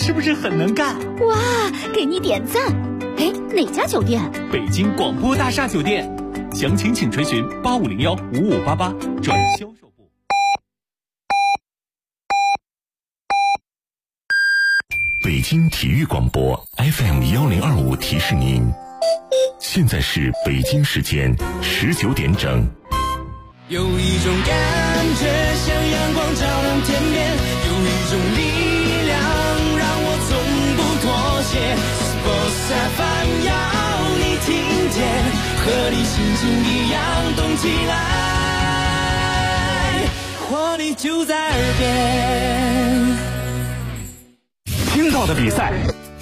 是不是很能干？ 哇，给你点赞！哎，哪家酒店？ 北京广播大厦酒店，详情请垂询85015588转销售部。 北京体育广播 FM1025提示您，现在是北京时间19点整。 有一种感觉像阳光照亮天边，有一种力量让我从不妥协。Sports FM 要你听见，和你心情一样动起来，活力就在耳边。 听到的比赛，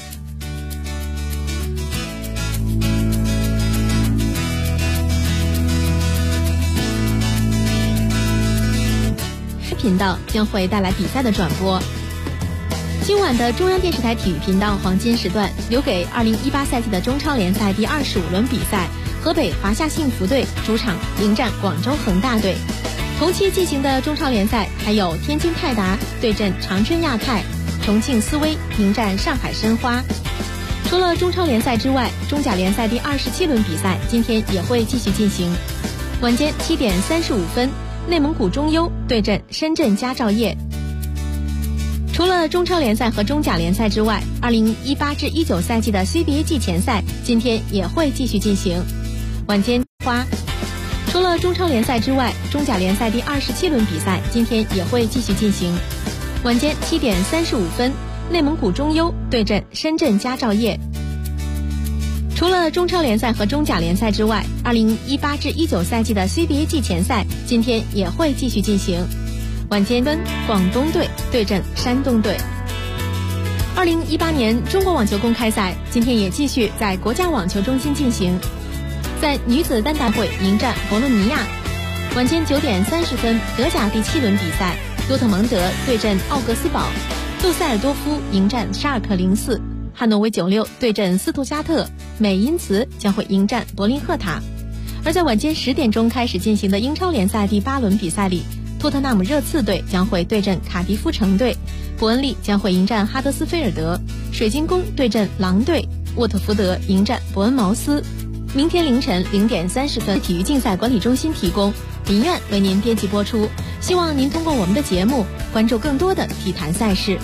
频道将会带来比赛的转播。今晚的中央电视台体育频道黄金时段留给2018赛季的中超联赛第25轮比赛，河北华夏幸福队主场迎战广州恒大队。同期进行的中超联赛还有天津泰达对阵长春亚泰，重庆斯威迎战上海申花。除了中超联赛之外，中甲联赛第27轮比赛今天也会继续进行。晚间7点35分，内蒙古中优对阵深圳佳兆业。除了中超联赛和中甲联赛之外，2018至19赛季的 CBA 季前赛今天也会继续进行。晚间花。除了中超联赛之外，中甲联赛第27轮比赛今天也会继续进行。晚间7点35分，内蒙古中优对阵深圳佳兆业。除了中超联赛和中甲联赛之外，2018至19赛季的 CBA 季前赛今天也会继续进行。晚间广东队对阵山东队。2018年中国网球公开赛今天也继续在国家网球中心进行，在女子单打会迎战博洛尼亚。晚间9点30分，德甲第7轮比赛，多特蒙德对阵奥格斯堡，杜塞尔多夫迎战沙尔克04，汉诺威96对阵斯图加特，美因茨将会迎战柏林赫塔。而在晚间10点钟开始进行的英超联赛第8轮比赛里，托特纳姆热刺队将会对阵卡迪夫城队，伯恩利将会迎战哈德斯菲尔德，水晶宫对阵狼队，沃特福德迎战伯恩茅斯。明天凌晨0点30分，体育竞赛管理中心提供，林苑为您编辑播出。希望您通过我们的节目关注更多的体坛赛事。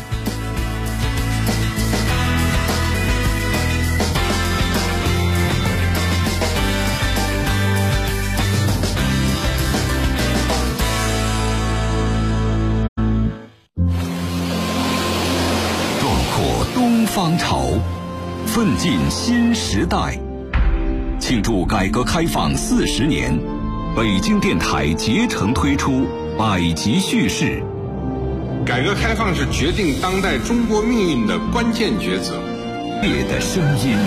东方潮，奋进新时代。庆祝改革开放40年，北京电台竭诚推出百集叙事。 改革开放是决定当代中国命运的关键抉择。 夜的声音。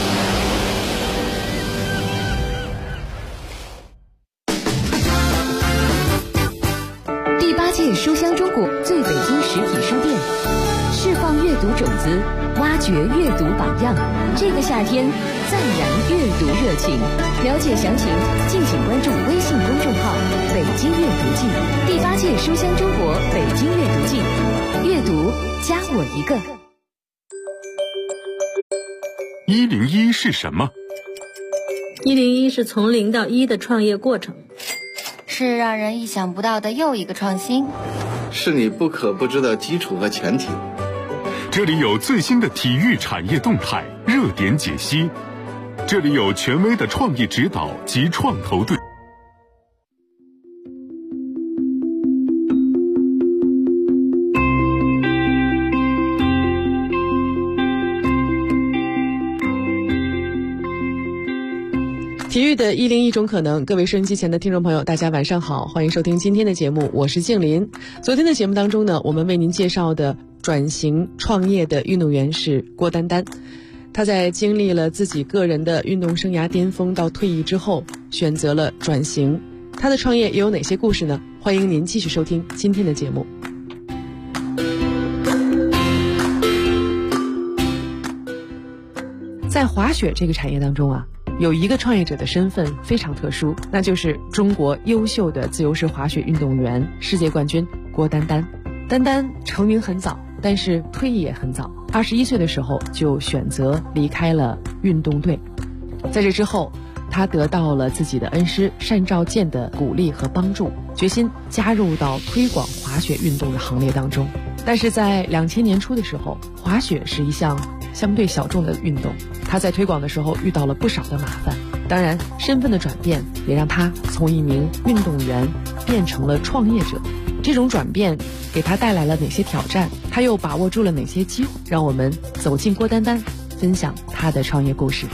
第8届书香中国最北京实体书店，释放阅读种子，挖掘阅读榜样。这个夏天，赞扬阅读热情。了解详情，敬请关注微信公众号“北京阅读季”。第8届书香中国北京阅读季，阅读加我一个。 101是什么 ？101是从0到1的创业过程， 是让人意想不到的又一个创新， 是你不可不知的基础和前提。 这里有最新的体育产业动态热点解析，这里有权威的创业指导及创投队。 体育的101种可能，各位收音机前的听众朋友，大家晚上好，欢迎收听今天的节目，我是静林。昨天的节目当中呢，我们为您介绍的转型创业的运动员是郭丹丹。他在经历了自己个人的运动生涯巅峰到退役之后，选择了转型。他的创业又有哪些故事呢？欢迎您继续收听今天的节目。在滑雪这个产业当中啊，有一个创业者的身份非常特殊，那就是中国优秀的自由式滑雪运动员、世界冠军郭丹丹。丹丹成名很早，但是退役也很早。 21岁的时候就选择离开了运动队。在这之后，他得到了自己的恩师单兆健的鼓励和帮助，决心加入到推广滑雪运动的行列当中。但是在2000年初的时候，滑雪是一项相对小众的运动，他在推广的时候遇到了不少的麻烦。当然，身份的转变也让他从一名运动员变成了创业者。这种转变给他带来了哪些挑战？他又把握住了哪些机会？让我们走进郭丹丹，分享他的创业故事。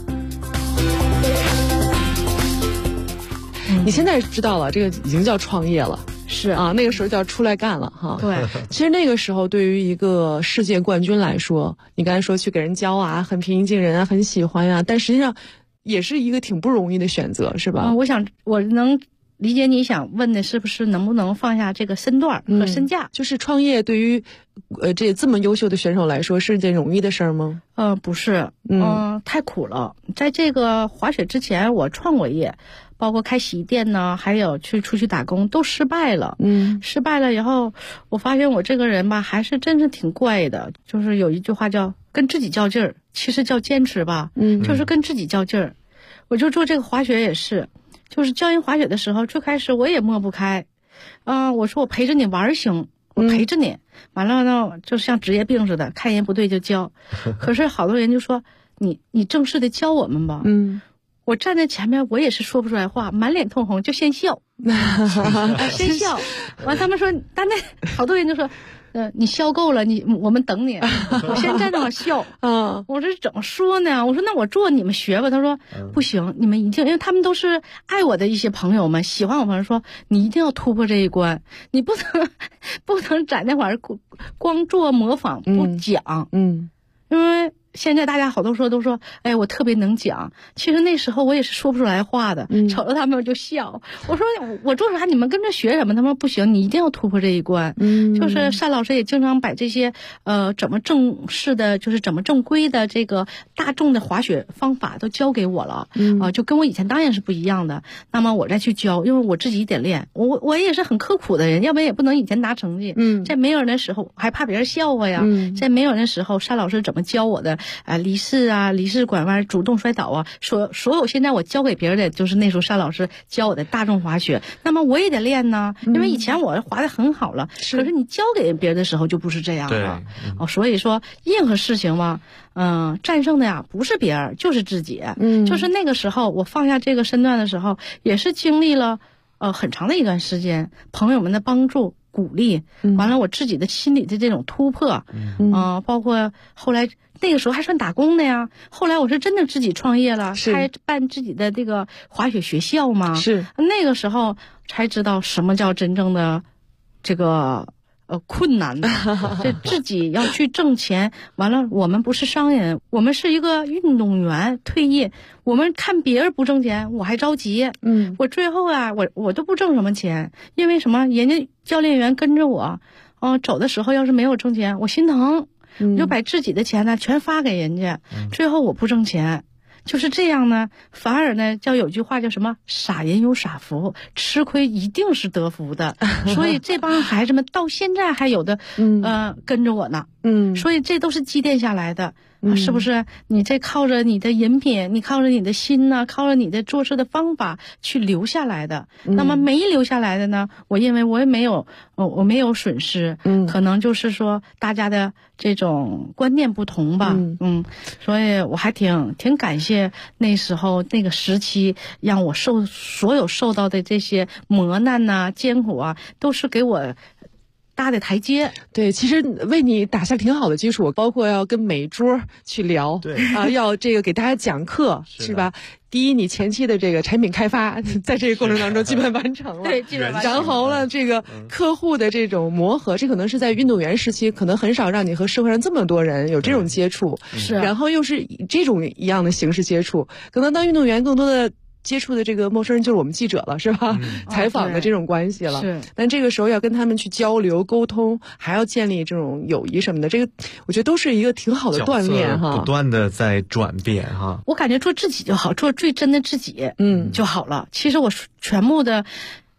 你现在知道了，这个已经叫创业了。 是啊，那个时候叫出来干了哈。 对， 其实那个时候对于一个世界冠军来说，你刚才说去给人教啊，很平易近人啊，很喜欢啊，但实际上也是一个挺不容易的选择，是吧？ 我能理解你想问的是不是能不能放下这个身段和身价？ 就是创业对于这么优秀的选手来说是件容易的事儿吗？ 不是，太苦了。在这个滑雪之前，我创过业。包括开洗衣店呢，还有出去打工都失败了。失败了以后，我发现我这个人吧，还是真是挺怪的。就是有一句话叫跟自己较劲儿，其实叫坚持吧。就是跟自己较劲儿。我就做这个滑雪也是，就是教人滑雪的时候，最开始我也抹不开。我说我陪着你玩行，我陪着你。完了呢，就像职业病似的，看人不对就教。可是好多人就说你正式的教我们吧。我站在前面，我也是说不出来话，满脸通红，就先笑，先笑。完，他们说，但那好多人就说，你笑够了，我们等你。我先站那我笑。我说怎么说呢？我说那我做，你们学吧。他说不行，你们一定，因为他们都是爱我的一些朋友们，喜欢我朋友说，你一定要突破这一关，你不能在那会儿光做模仿不讲。因为现在大家好多都说，哎，我特别能讲。其实那时候我也是说不出来话的，瞅着他们我就笑。我说我做啥？你们跟着学什么？他们说不行，你一定要突破这一关。就是单老师也经常把这些怎么正式的，就是怎么正规的这个大众的滑雪方法都教给我了。就跟我以前当然是不一样的。那么我再去教，因为我自己得练。我也是很刻苦的人，要不然也不能以前拿成绩。在没有人的时候还怕别人笑话呀。在没有人的时候，单老师怎么教我的？离式拐弯，主动摔倒啊，所有现在我教给别人的，就是那时候单老师教我的大众滑雪。那么我也得练呢，因为以前我滑得很好了，可是你教给别人的时候就不是这样了。所以说任何事情嘛，战胜的呀不是别人，就是自己。就是那个时候我放下这个身段的时候，也是经历了很长的一段时间，朋友们的帮助。鼓励，完了我自己的心理的这种突破，包括后来那个时候还算打工的呀。后来我是真的自己创业了，开办自己的这个滑雪学校嘛。是那个时候才知道什么叫真正的这个困难的，这自己要去挣钱。完了，我们不是商人，我们是一个运动员退役。我们看别人不挣钱，我还着急。我最后啊，我都不挣什么钱，因为什么？人家教练员跟着我，走的时候要是没有挣钱，我心疼，我就把自己的钱呢全发给人家，最后我不挣钱。就是这样呢，反而呢，叫有句话叫什么？傻人有傻福，吃亏一定是得福的。所以这帮孩子们到现在还有的，跟着我呢。所以这都是积淀下来的。是不是？你这靠着你的饮品，你靠着你的心呢，靠着你的做事的方法去留下来的。那么没留下来的呢，我认为我也没有，我没有损失。可能就是说大家的这种观念不同吧。所以我还挺感谢那时候那个时期，让我所有受到的这些磨难呐、艰苦啊，都是给我搭的台阶。 对，其实为你打下挺好的基础，包括要跟每桌去聊，对啊，要这个给大家讲课，是吧？第一，你前期的这个产品开发，在这个过程当中基本完成了， 对，基本完成了。 然后呢，这个客户的这种磨合，这可能是在运动员时期，可能很少让你和社会上这么多人有这种接触， 是， 然后又是以这种一样的形式接触，可能当运动员更多的接触的这个陌生人就是我们记者了，是吧？采访的这种关系了。是，但这个时候要跟他们去交流沟通，还要建立这种友谊什么的，这个我觉得都是一个挺好的锻炼哈。 不断的在转变哈。 我感觉做自己就好，做最真的自己，就好了。其实我全部的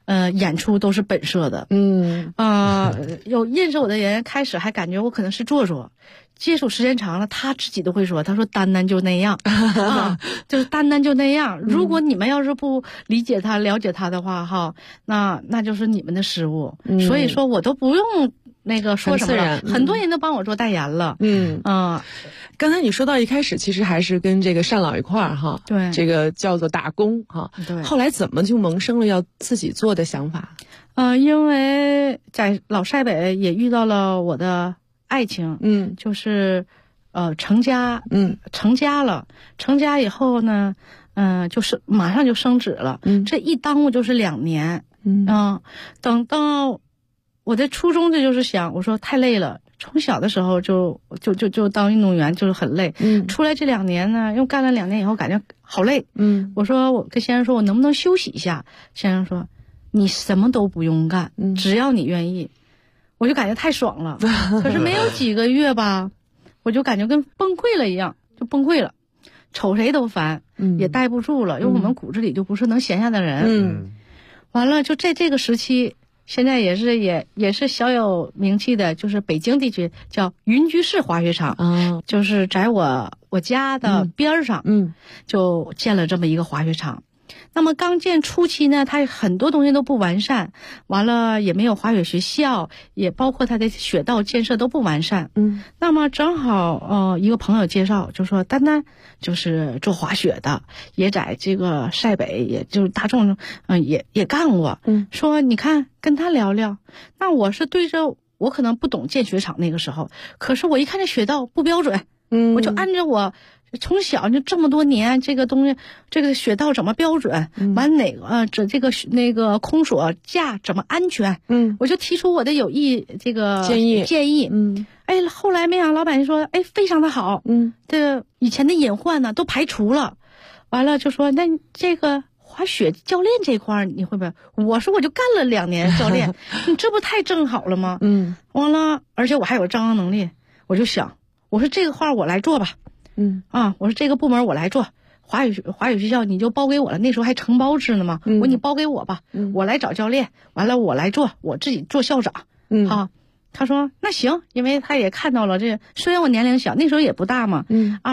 演出都是本色的。有认识我的人开始还感觉我可能是做作，接触时间长了，他自己都会说，他说丹丹就那样就是丹丹就那样。如果你们要是不理解他、了解他的话，哈，那就是你们的失误。所以说我都不用那个说什么了，很多人都帮我做代言了。 刚才你说到一开始，其实还是跟这个单老一块儿哈， 对， 这个叫做打工哈。 对， 后来怎么就萌生了要自己做的想法？ 因为在老塞北也遇到了我的爱情，就是成家，成家了，成家以后呢，就是马上就升职了，这一耽误就是2年，等到我的初衷这就是想，我说太累了。从小的时候就当运动员就是很累，出来这2年呢，又干了2年以后感觉好累，我说我跟先生说我能不能休息一下，先生说你什么都不用干，只要你愿意，我就感觉太爽了。可是没有几个月吧，我就感觉跟崩溃了一样，就崩溃了，瞅谁都烦，也待不住了，因为我们骨子里就不是能闲下的人。完了就在这个时期。现在也是小有名气的，就是北京地区叫云居市滑雪场，就是在我家的边上，就建了这么一个滑雪场。那么刚建初期呢，它很多东西都不完善，完了也没有滑雪学校，也包括它的雪道建设都不完善。那么正好一个朋友介绍，就说丹丹就是做滑雪的，也在这个塞北，也就是大众也干过。说你看跟他聊聊。那我是对着我可能不懂建雪场那个时候，可是我一看这雪道不标准，我就按照我。从小就这么多年，这个东西，这个雪道怎么标准？完哪个这个那个空锁架怎么安全？我就提出我的有意这个建议。后来没想到老板就说，非常的好。这以前的隐患呢都排除了。完了就说，那这个滑雪教练这块你会不会？我说我就干了2年教练，你这不太正好了吗？完了，而且我还有张扬能力，我就想，我说这个话我来做吧。我说这个部门我来做，滑雪学校你就包给我了，那时候还承包制呢嘛，我说你包给我吧，我来找教练，完了我来做，我自己做校长。他说那行，因为他也看到了这，虽然我年龄小，那时候也不大嘛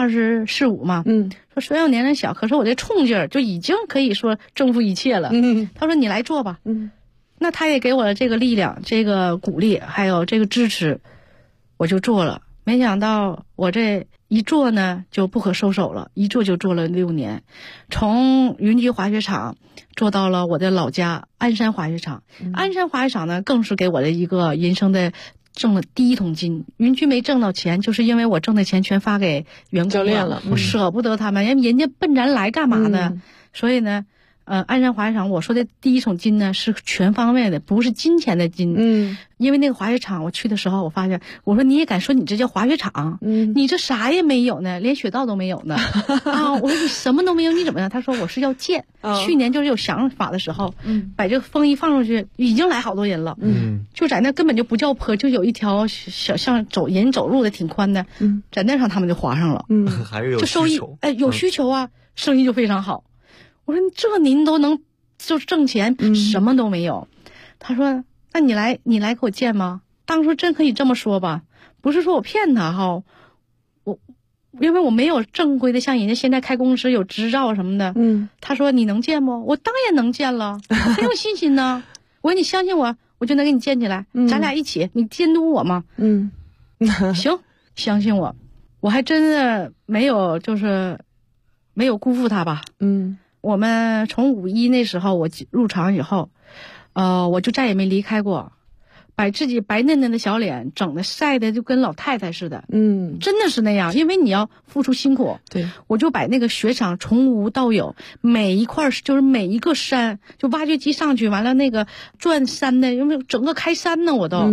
，24、25嘛，说虽然我年龄小，可是我这冲劲儿就已经可以说征服一切了。他说你来做吧。那他也给我了这个力量，这个鼓励，还有这个支持，我就做了。没想到我这一做呢就不可收手了，一做就做了6年，从云居滑雪场做到了我的老家鞍山滑雪场。鞍山滑雪场呢更是给我的一个人生的挣了第一桶金。云居没挣到钱，就是因为我挣的钱全发给员工教练了，我舍不得他们，因为人家奔咱来干嘛呢？所以呢鞍山滑雪场我说的第一桶金呢是全方位的，不是金钱的金。因为那个滑雪场我去的时候，我发现，我说你也敢说你这叫滑雪场？你这啥也没有呢，连雪道都没有呢。我说你什么都没有，你怎么样？他说我是要建。去年就是有想法的时候，把这个风一放出去，已经来好多人了。就在那根本就不叫坡，就有一条小像人走路的挺宽的，在那上他们就滑上了。 还是有就收益，有需求啊，生意就非常好。我说这您都能就挣钱，什么都没有。他说那你来给我建吗？当初真可以这么说吧，不是说我骗他哈，因为我没有正规的像人家现在开公司有执照什么的。他说你能建不？我当然能建了，我很有信心呢。我说你相信我，我就能给你建起来，咱俩一起，你监督我吗？行，相信我。我还真的没有辜负他吧。我们从51那时候我入场以后，我就再也没离开过，把自己白嫩嫩的小脸整的晒的就跟老太太似的。真的是那样，因为你要付出辛苦。对，我就把那个雪场从无到有，每一块就是每一个山，就挖掘机上去，完了那个转山的，因为整个开山呢，我都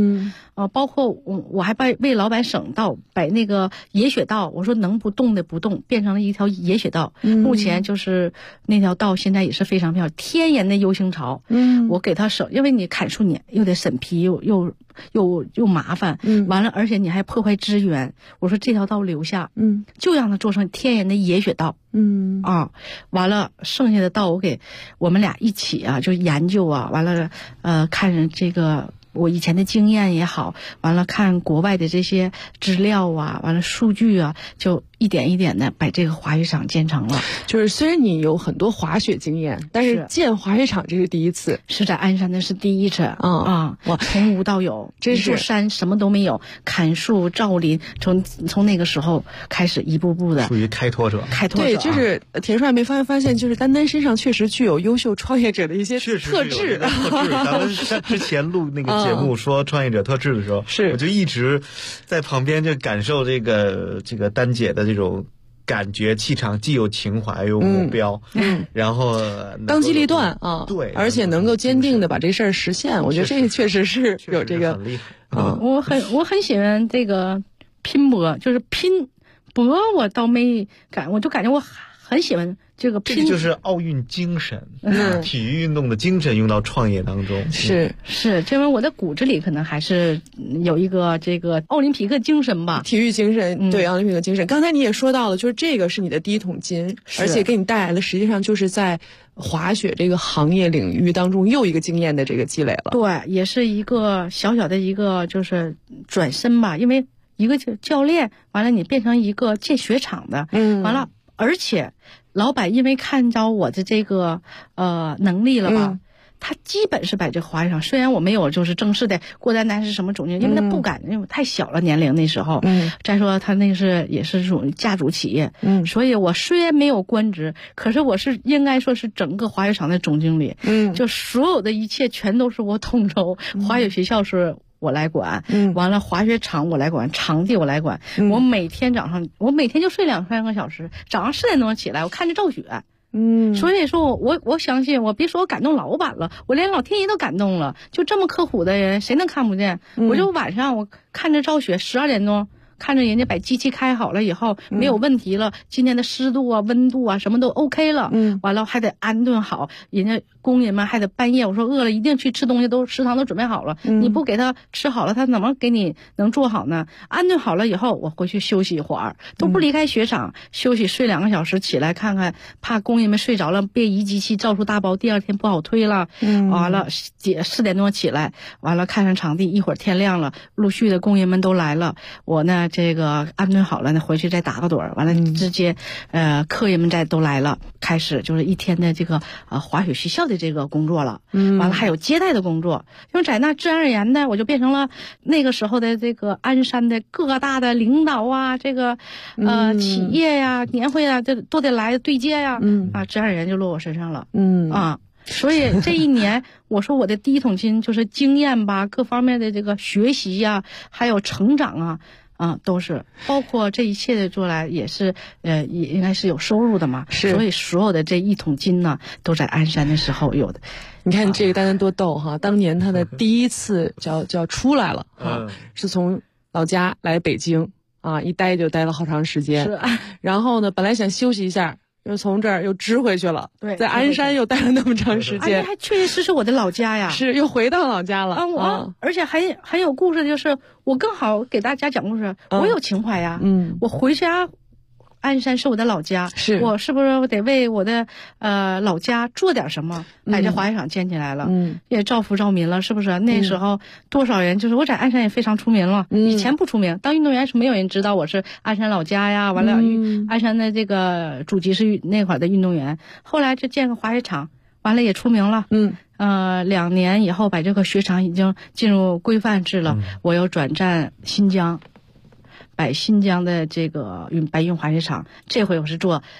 包括我还为老板省道把那个野雪道，我说能不动的不动，变成了一条野雪道。目前就是那条道现在也是非常漂亮，天然的 U 型槽。我给他省，因为你砍树你又得审批又麻烦，完了而且你还破坏资源。我说这条道留下，就让它做成天然的野雪道。完了剩下的道我们俩一起啊，就研究啊，完了看着这个我以前的经验也好，完了看国外的这些资料啊，完了数据啊，就一点一点的把这个滑雪场建成了。 就是虽然你有很多滑雪经验，但是建滑雪场这是第一次， 是在鞍山的是第一次我从无到有，这座山什么都没有，砍树造林，从那个时候开始一步步的属于开拓者。 对，就是田叔还没发现，就是丹丹身上确实具有优秀创业者的一些特质。 咱们之前录那个节目说创业者特质的时候，我就一直在旁边就感受这个丹姐的这种感觉气场，既有情怀又有目标，然后当机立断啊， 对， 而且能够坚定的把这事儿实现，我觉得这确实是有这个很厉害。 我很喜欢这个拼搏，就是拼搏我倒没感，我就感觉我很喜欢这个拼， 这个就是奥运精神，体育运动的精神用到创业当中。 是，因为我的骨子里可能还是有一个这个奥林匹克精神吧， 体育精神，对，奥林匹克精神。刚才你也说到了，就是这个是你的第一桶金，而且给你带来的实际上就是在滑雪这个行业领域当中又一个经验的这个积累了。 对，也是一个小小的一个就是转身吧，因为一个教练完了你变成一个建雪场的，完了。而且老板因为看着我的这个能力了吧，他基本是把这个滑雪场，虽然我没有就是正式的郭丹丹是什么总经理，因为他不敢，因为太小了年龄那时候，再说他那个也是属于家族企业，所以我虽然没有官职，可是我是应该说是整个滑雪场的总经理，就所有的一切全都是我统筹，滑雪学校是我来管，完了滑雪场我来管，场地我来管，我每天早上我每天就睡2-3个小时，早上4点钟起来，我看着骤雪，所以说我相信，我别说我感动老板了，我连老天爷都感动了，就这么刻苦的人谁能看不见？我就晚上我看着骤雪12点钟。看着人家把机器开好了以后没有问题了，今天的湿度啊温度啊什么都 OK 了，完了还得安顿好，人家工人们还得半夜我说饿了一定去吃东西，都食堂都准备好了，你不给他吃好了他怎么给你能做好呢？安顿好了以后我回去休息一会儿，都不离开雪场，休息睡2个小时，起来看看，怕工人们睡着了别移机器造出大包，第二天不好推了，完了4点钟起来，完了看上场地，一会儿天亮了，陆续的工人们都来了，我呢这个安顿好了呢，回去再打个盹儿，完了直接客人们都来了，开始就是一天的这个滑雪学校的这个工作了，完了还有接待的工作，因为在那自然而然的我就变成了那个时候的这个鞍山的各大的领导啊，这个企业呀、年会啊，这都得来对接呀，自然而然就落我身上了，所以这一年我说我的第一桶金就是经验吧，各方面的这个学习呀，还有成长啊，都是包括这一切的做来也是也应该是有收入的嘛，所以所有的这一桶金呢都在鞍山的时候有的。 你看这个丹丹多逗哈，当年他的第一次就要出来了是从老家来北京一待就待了好长时间，然后呢本来想休息一下，又从这儿又支回去了，对，在鞍山又待了那么长时间， 还确实是我的老家呀， 是又回到老家了而且很有故事的就是我更好给大家讲故事，我有情怀呀，我回家。鞍山是我的老家，我是不是得为我的老家做点什么？把这滑雪场建起来了，也造福照民了，是不是？那时候多少人就是我在鞍山也非常出名了，以前不出名，当运动员是没有人知道我是鞍山老家呀。完了，鞍山的这个祖籍是那会儿的运动员，后来就建个滑雪场，完了也出名了。2年以后把这个雪场已经进入规范制了，我又转战新疆。把新疆的这个白云滑雪场，这回我是做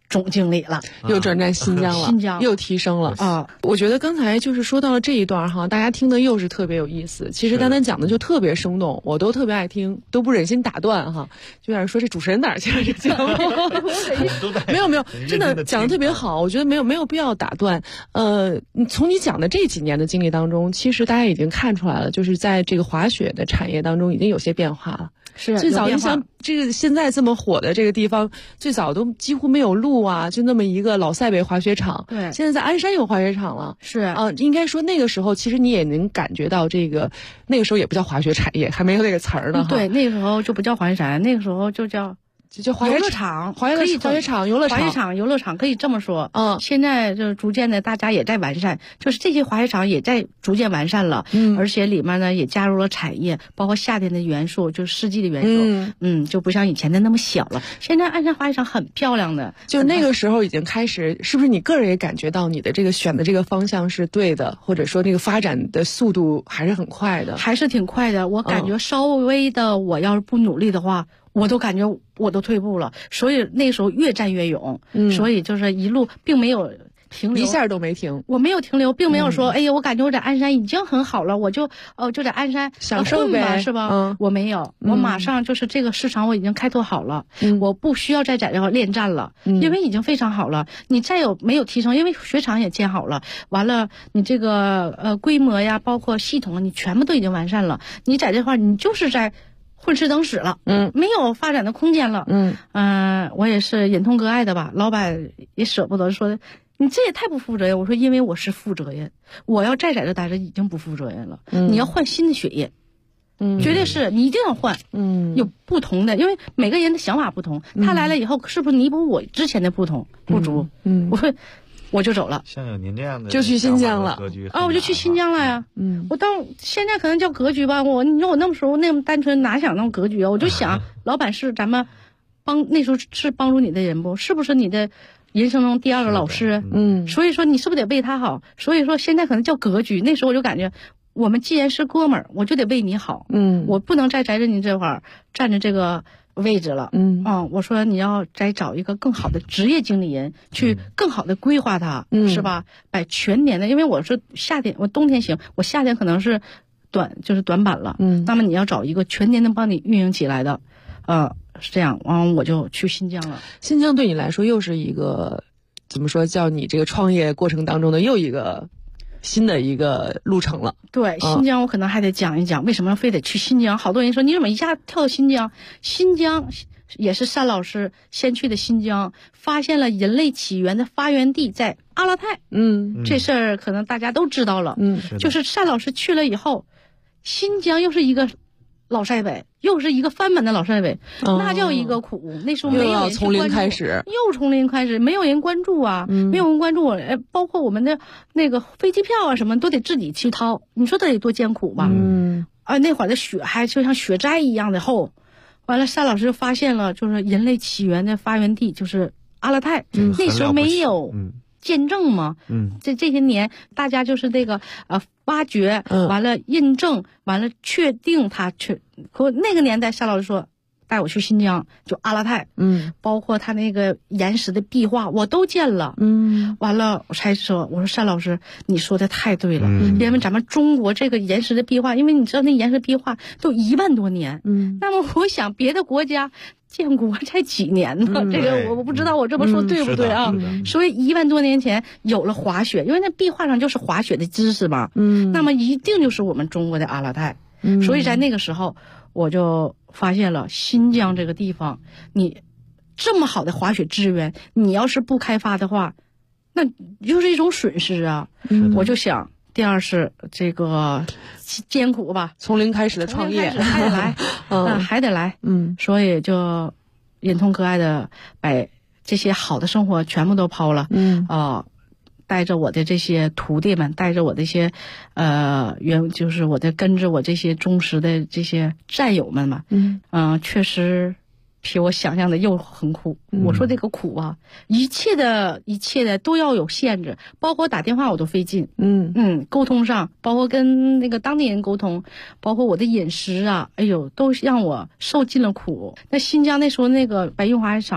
总经理了， 又转战新疆了， 新疆又提升了啊！我觉得刚才就是说到了这一段哈，大家听的又是特别有意思。其实丹丹讲的就特别生动，我都特别爱听，都不忍心打断哈。就有人说这主持人哪儿去了？这节目没有，真的讲的特别好，我觉得没有必要打断。从你讲的这几年的经历当中，其实大家已经看出来了，就是在这个滑雪的产业当中已经有些变化了。 是最早你想这个现在这么火的这个地方，最早都几乎没有路啊，就那么一个老塞北滑雪场。 对， 现在在鞍山有滑雪场了。 是啊，应该说那个时候其实你也能感觉到这个，那个时候也不叫滑雪产业，还没有那个词儿呢。 对，那个时候就不叫滑雪产业，那个时候就叫滑雪场、滑雪场、游乐场、 滑雪场、游乐场可以这么说。现在就逐渐的大家也在完善，就是这些滑雪场也在逐渐完善了。而且里面呢也加入了产业，包括夏天的元素，就是四季的元素。就不像以前的那么小了。现在鞍山滑雪场很漂亮的， 就那个时候已经开始，是不是你个人也感觉到你的这个选的这个方向是对的，或者说那个发展的速度还是很快的？ 还是挺快的。我感觉稍微的，我要是不努力的话。我都感觉我都退步了，所以那时候越战越勇，所以就是一路并没有停留， 一下都没停。 我没有停留，并没有说，哎呀，我感觉我在鞍山已经很好了，我就在鞍山享受呗， 是吧？我没有，我马上就是这个市场我已经开拓好了，我不需要再在这恋战了，因为已经非常好了。你再没有提升，因为雪场也建好了，完了你这个规模呀，包括系统，你全部都已经完善了。你在这块你就是在混吃等死了，没有发展的空间了，我也是忍痛割爱的吧，老板也舍不得说，你这也太不负责任。我说因为我是负责任，我要再在这待着已经不负责任了，你要换新的血液，绝对是你一定要换，有不同的，因为每个人的想法不同，他来了以后是不是弥补我之前的不足？我会。我就走了， 像有您这样的就去新疆了我就去新疆了呀。我到现在可能叫格局吧，你说我那么时候那么单纯，哪想那么格局啊？我就想，老板是咱们那时候是帮助你的人不？是不是你的人生中第二个老师？所以说你是不是得为他好？所以说现在可能叫格局。那时候我就感觉，我们既然是哥们儿，我就得为你好。我不能再在你这块儿站着这个位置了。我说你要再找一个更好的职业经理人，去更好的规划它，是吧？把全年的，因为我是夏天，我冬天行，我夏天可能是就是短板了。那么你要找一个全年能帮你运营起来的，是这样。我就去新疆了。 新疆对你来说又是一个怎么说，叫你这个创业过程当中的又一个新的一个路程了。 对，新疆我可能还得讲一讲为什么非得去新疆。好多人说你怎么一下跳到新疆？新疆也是单老师先去的新疆，发现了人类起源的发源地在阿勒泰。这事儿可能大家都知道了。就是单老师去了以后，新疆又是一个老塞北，又是一个翻版的老塞北，那叫一个苦。那时候没有人从零开始， 又从零开始，没有人关注啊，没有人关注我。包括我们的那个飞机票啊，什么都得自己去掏，你说得多艰苦吧？那会儿的雪还就像雪灾一样的厚。完了，单老师发现了，就是人类起源的发源地就是阿勒泰。那时候没有见证嘛。这些年大家就是这个挖掘，完了印证，完了确定他去。可那个年代，单老师说带我去新疆，就阿勒泰，包括他那个岩石的壁画我都见了。完了我才说，我说单老师你说的太对了。因为咱们中国这个岩石的壁画，因为你知道那岩石壁画都1万多年。那么我想别的国家建国才几年呢？这个我不知道我这么说对不对啊？所以1万多年前有了滑雪，因为那壁画上就是滑雪的知识嘛。那么一定就是我们中国的阿勒泰。所以在那个时候我就发现了新疆这个地方，你这么好的滑雪资源，你要是不开发的话，那就是一种损失啊。我就想，第二是这个艰苦吧， 从零开始的创业还得来，还得来。所以就忍痛割爱的把这些好的生活全部都抛了。带着我的这些徒弟们，带着我这些就是我跟着我这些忠实的这些战友们嘛。确实比我想象的又很苦。我说这个苦啊，一切的都要有限制，包括打电话我都费劲。沟通上，包括跟那个当地人沟通，包括我的饮食啊，哎呦，都让我受尽了苦。那新疆那时候那个白云滑雪场，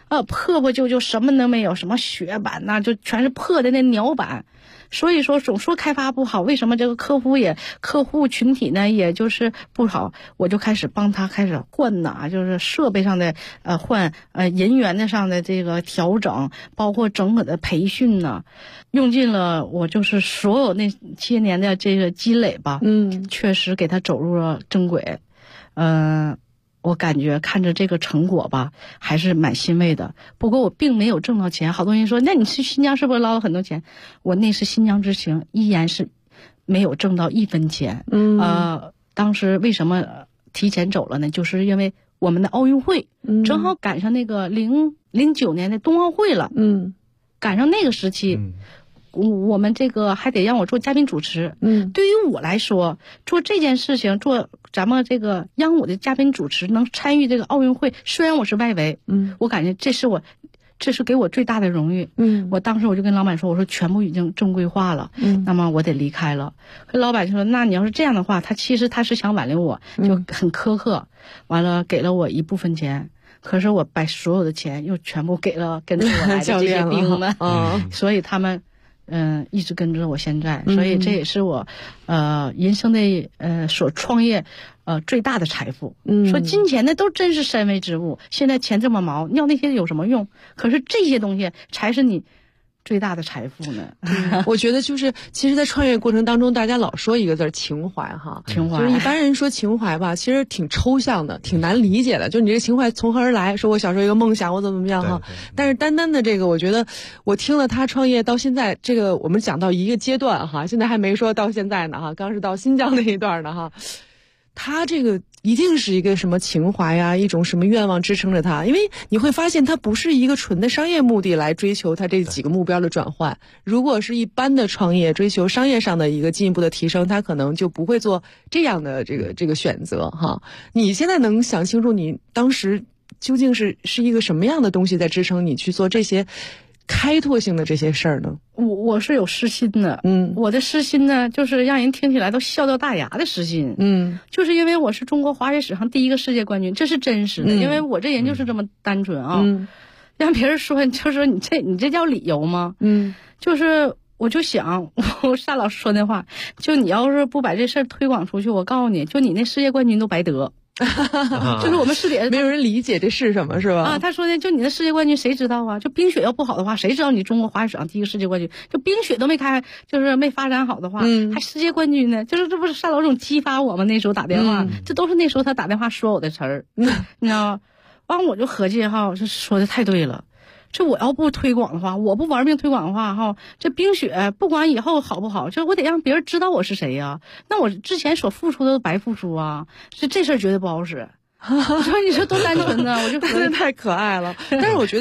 破旧什么都没有，什么雪板呐，就全是破的那鸟板。所以说总说开发不好，为什么这个客户群体呢也就是不好，我就开始帮他开始换呐，就是设备上的换，人员的上的这个调整，包括整个的培训呢，用尽了我就是所有那些年的这个积累吧，确实给他走入了正轨，我感觉看着这个成果吧，还是蛮欣慰的。不过我并没有挣到钱，好多人说，那你去新疆是不是捞了很多钱？我那是新疆之行，依然是没有挣到1分钱。当时为什么提前走了呢？就是因为我们的奥运会，正好赶上那个09年的冬奥会了，赶上那个时期。我们这个还得让我做嘉宾主持，对于我来说，做这件事情，做咱们这个央舞的嘉宾主持，能参与这个奥运会，虽然我是外围，我感觉这是给我最大的荣誉。我当时我就跟老板说，我说全部已经正规化了，那么我得离开了。老板就说，那你要是这样的话，他其实是想挽留我，就很苛刻，完了给了我一部分钱。可是我把所有的钱又全部给了跟着我来的这些兵们，所以他们一直跟着我现在，所以这也是我人生的所创业最大的财富。说金钱呢都真是身外之物，现在钱这么毛，要那些有什么用？可是这些东西才是你最大的财富呢。 我觉得就是其实在创业过程当中，大家老说一个字情怀哈， 情怀， 就是一般人说情怀吧，其实挺抽象的，挺难理解的，就你这个情怀从何而来，说我小时候一个梦想，我怎么样哈。但是单单的这个，我觉得我听了他创业到现在，这个我们讲到一个阶段哈，现在还没说到现在呢哈，刚是到新疆那一段呢哈。他这个一定是一个什么情怀呀，一种什么愿望支撑着他，因为你会发现他不是一个纯的商业目的来追求他这几个目标的转换。如果是一般的创业追求商业上的一个进一步的提升，他可能就不会做这样的这个选择哈。你现在能想清楚你当时究竟是一个什么样的东西在支撑你去做这些开拓性的这些事儿呢？ 我是有私心的，我的私心呢，就是让人听起来都笑掉大牙的私心，就是因为我是中国滑雪史上第一个世界冠军，这是真实的，因为我这人就是这么单纯啊，让别人说就是你这叫理由吗？就是我就想，我夏老师说那话，就你要是不把这事儿推广出去，我告诉你，就你那世界冠军都白得。就是我们师姐没有人理解这是什么，是吧？ 他说呢，就你的世界冠军谁知道啊？就冰雪要不好的话，谁知道你中国滑雪史上第一个世界冠军？就冰雪都没开，就是没发展好的话，还世界冠军呢？就是这不是单老总激发我们那时候打电话，这都是那时候他打电话说我的词儿，你知道吗？完我就合计哈，这说的太对了。这我要不推广的话，我不玩命推广的话哈，这冰雪不管以后好不好，就我得让别人知道我是谁呀。那我之前所付出的都白付出啊，这事儿绝对不好使。你说多单纯呢，我就真的太可爱了。但是我觉得